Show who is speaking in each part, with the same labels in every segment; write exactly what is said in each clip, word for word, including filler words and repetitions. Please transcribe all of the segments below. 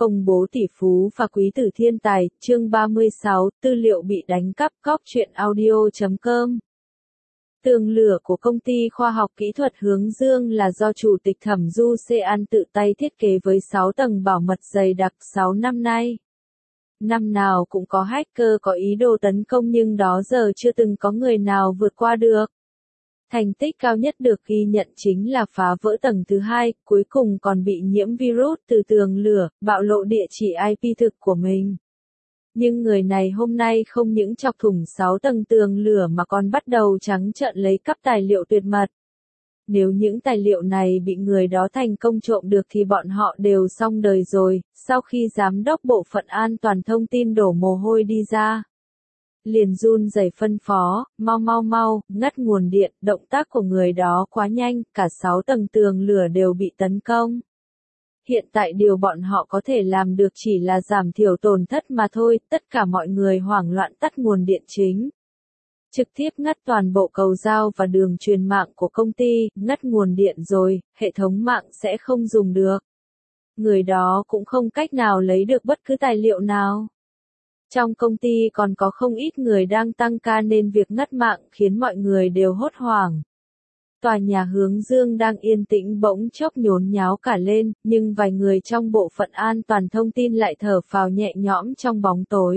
Speaker 1: Công bố tỷ phú và quý tử thiên tài, chương ba mươi sáu, tư liệu bị đánh cắp. Cóc truyện audio chấm com. Tường lửa của công ty khoa học kỹ thuật Hướng Dương là do Chủ tịch Thẩm Du Sean tự tay thiết kế với sáu tầng bảo mật dày đặc sáu năm nay. Năm nào cũng có hacker có ý đồ tấn công nhưng đó giờ chưa từng có người nào vượt qua được. Thành tích cao nhất được ghi nhận chính là phá vỡ tầng thứ hai, cuối cùng còn bị nhiễm virus từ tường lửa, bạo lộ địa chỉ i pê thực của mình. Nhưng người này hôm nay không những chọc thủng sáu tầng tường lửa mà còn bắt đầu trắng trợn lấy cắp tài liệu tuyệt mật. Nếu những tài liệu này bị người đó thành công trộm được thì bọn họ đều xong đời rồi. Sau khi giám đốc bộ phận an toàn thông tin đổ mồ hôi đi ra, liền run rẩy phân phó, mau mau mau, ngắt nguồn điện. Động tác của người đó quá nhanh, cả sáu tầng tường lửa đều bị tấn công. Hiện tại điều bọn họ có thể làm được chỉ là giảm thiểu tổn thất mà thôi. Tất cả mọi người hoảng loạn tắt nguồn điện chính, trực tiếp ngắt toàn bộ cầu giao và đường truyền mạng của công ty. Ngắt nguồn điện rồi, hệ thống mạng sẽ không dùng được. Người đó cũng không cách nào lấy được bất cứ tài liệu nào. Trong công ty còn có không ít người đang tăng ca nên việc ngắt mạng khiến mọi người đều hốt hoảng. Tòa nhà Hướng Dương đang yên tĩnh bỗng chốc nhốn nháo cả lên, nhưng vài người trong bộ phận an toàn thông tin lại thở phào nhẹ nhõm trong bóng tối.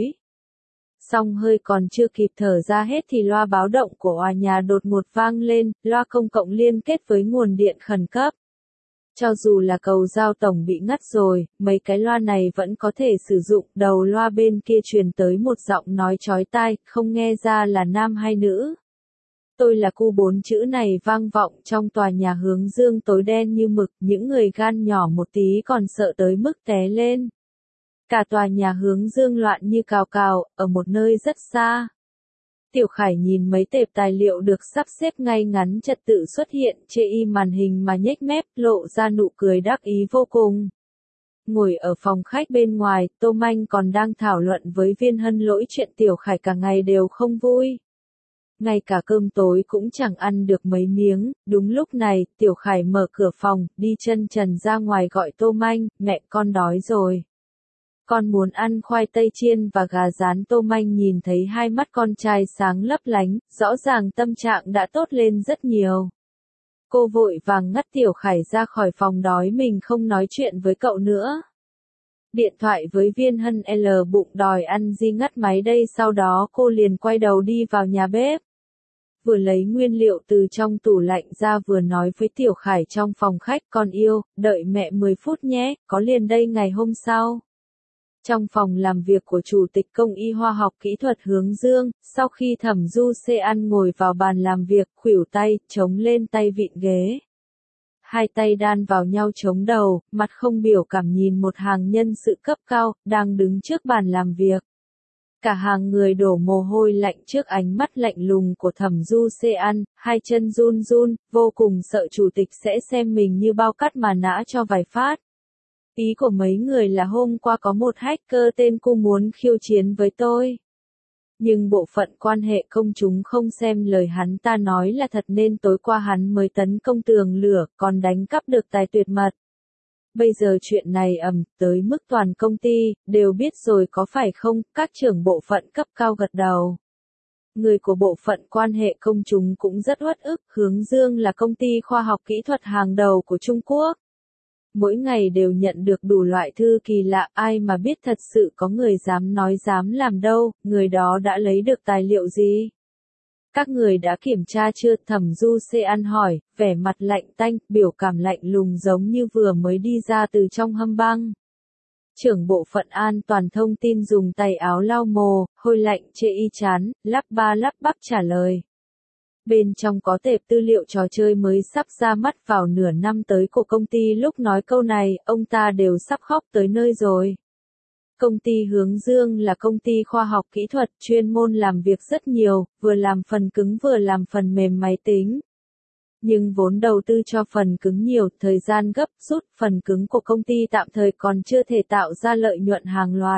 Speaker 1: Song hơi còn chưa kịp thở ra hết thì loa báo động của tòa nhà đột ngột vang lên, loa công cộng liên kết với nguồn điện khẩn cấp. Cho dù là cầu giao tổng bị ngắt rồi, mấy cái loa này vẫn có thể sử dụng. Đầu loa bên kia truyền tới một giọng nói chói tai, không nghe ra là nam hay nữ. Tôi là cu, bốn chữ này vang vọng trong tòa nhà Hướng Dương tối đen như mực, những người gan nhỏ một tí còn sợ tới mức té lên. Cả tòa nhà Hướng Dương loạn như cào cào, ở một nơi rất xa. Tiểu Khải nhìn mấy tệp tài liệu được sắp xếp ngay ngắn trật tự xuất hiện trên y màn hình mà nhếch mép, lộ ra nụ cười đắc ý vô cùng. Ngồi ở phòng khách bên ngoài, Tô Manh còn đang thảo luận với Viên Hân Lỗi chuyện Tiểu Khải cả ngày đều không vui. Ngay cả cơm tối cũng chẳng ăn được mấy miếng. Đúng lúc này, Tiểu Khải mở cửa phòng, đi chân trần ra ngoài gọi Tô Manh, mẹ con đói rồi. Con muốn ăn khoai tây chiên và gà rán. Tô Manh nhìn thấy hai mắt con trai sáng lấp lánh, rõ ràng tâm trạng đã tốt lên rất nhiều. Cô vội vàng ngắt Tiểu Khải ra khỏi phòng, đói mình không nói chuyện với cậu nữa. Điện thoại với Viên Hân L bụng đòi ăn gì ngắt máy đây. Sau đó cô liền quay đầu đi vào nhà bếp. Vừa lấy nguyên liệu từ trong tủ lạnh ra vừa nói với Tiểu Khải trong phòng khách, con yêu, đợi mẹ mười phút nhé, có liền đây. Ngày hôm sau, trong phòng làm việc của Chủ tịch Công y Khoa học Kỹ thuật Hướng Dương, sau khi Thẩm Du Sean ngồi vào bàn làm việc, khuỷu tay, chống lên tay vịn ghế. Hai tay đan vào nhau chống đầu, mặt không biểu cảm nhìn một hàng nhân sự cấp cao, đang đứng trước bàn làm việc. Cả hàng người đổ mồ hôi lạnh trước ánh mắt lạnh lùng của Thẩm Du Sean, hai chân run run, vô cùng sợ Chủ tịch sẽ xem mình như bao cát mà nã cho vài phát. Ý của mấy người là hôm qua có một hacker tên Cu muốn khiêu chiến với tôi. Nhưng bộ phận quan hệ công chúng không xem lời hắn ta nói là thật nên tối qua hắn mới tấn công tường lửa, còn đánh cắp được tài tuyệt mật. Bây giờ chuyện này ầm tới mức toàn công ty đều biết rồi có phải không? Các trưởng bộ phận cấp cao gật đầu. Người của bộ phận quan hệ công chúng cũng rất uất ức. Hướng Dương là công ty khoa học kỹ thuật hàng đầu của Trung Quốc. Mỗi ngày đều nhận được đủ loại thư kỳ lạ, ai mà biết thật sự có người dám nói dám làm đâu. Người đó đã lấy được tài liệu gì? Các người đã kiểm tra chưa? Thẩm Du Sean hỏi, vẻ mặt lạnh tanh, biểu cảm lạnh lùng giống như vừa mới đi ra từ trong hầm băng. Trưởng bộ phận an toàn thông tin dùng tay áo lau mồ hôi lạnh chê y chán, lắp ba lắp bắp trả lời. Bên trong có tệp tư liệu trò chơi mới sắp ra mắt vào nửa năm tới của công ty. Lúc nói câu này, ông ta đều sắp khóc tới nơi rồi. Công ty Hướng Dương là công ty khoa học kỹ thuật, chuyên môn làm việc rất nhiều, vừa làm phần cứng vừa làm phần mềm máy tính. Nhưng vốn đầu tư cho phần cứng nhiều, thời gian gấp rút, phần cứng của công ty tạm thời còn chưa thể tạo ra lợi nhuận hàng loạt.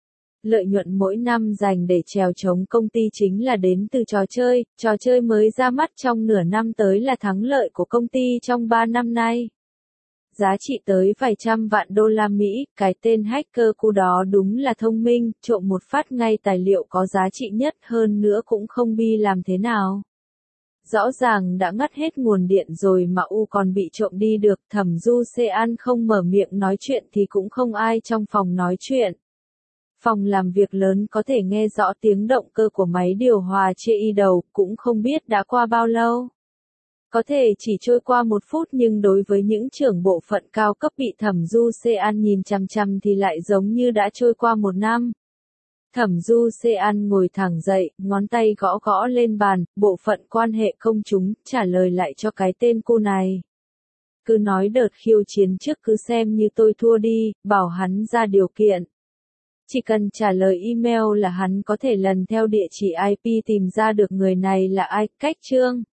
Speaker 1: Lợi nhuận mỗi năm dành để trèo chống công ty chính là đến từ trò chơi, trò chơi mới ra mắt trong nửa năm tới là thắng lợi của công ty trong ba năm nay. giá trị tới vài trăm vạn đô la Mỹ, cái tên hacker cu đó đúng là thông minh, trộm một phát ngay tài liệu có giá trị nhất hơn nữa cũng không bi làm thế nào. Rõ ràng đã ngắt hết nguồn điện rồi mà U còn bị trộm đi được, Thẩm Du Sean không mở miệng nói chuyện thì cũng không ai trong phòng nói chuyện. Phòng làm việc lớn có thể nghe rõ tiếng động cơ của máy điều hòa chê y đầu, cũng không biết đã qua bao lâu. Có thể chỉ trôi qua một phút nhưng đối với những trưởng bộ phận cao cấp bị Thẩm Du Sean nhìn chằm chằm thì lại giống như đã trôi qua một năm. Thẩm Du Sean ngồi thẳng dậy, ngón tay gõ gõ lên bàn, bộ phận quan hệ công chúng, trả lời lại cho cái tên cô này. Cứ nói đợt khiêu chiến trước cứ xem như tôi thua đi, bảo hắn ra điều kiện. Chỉ cần trả lời email là hắn có thể lần theo địa chỉ i pê tìm ra được người này là ai, cách chương.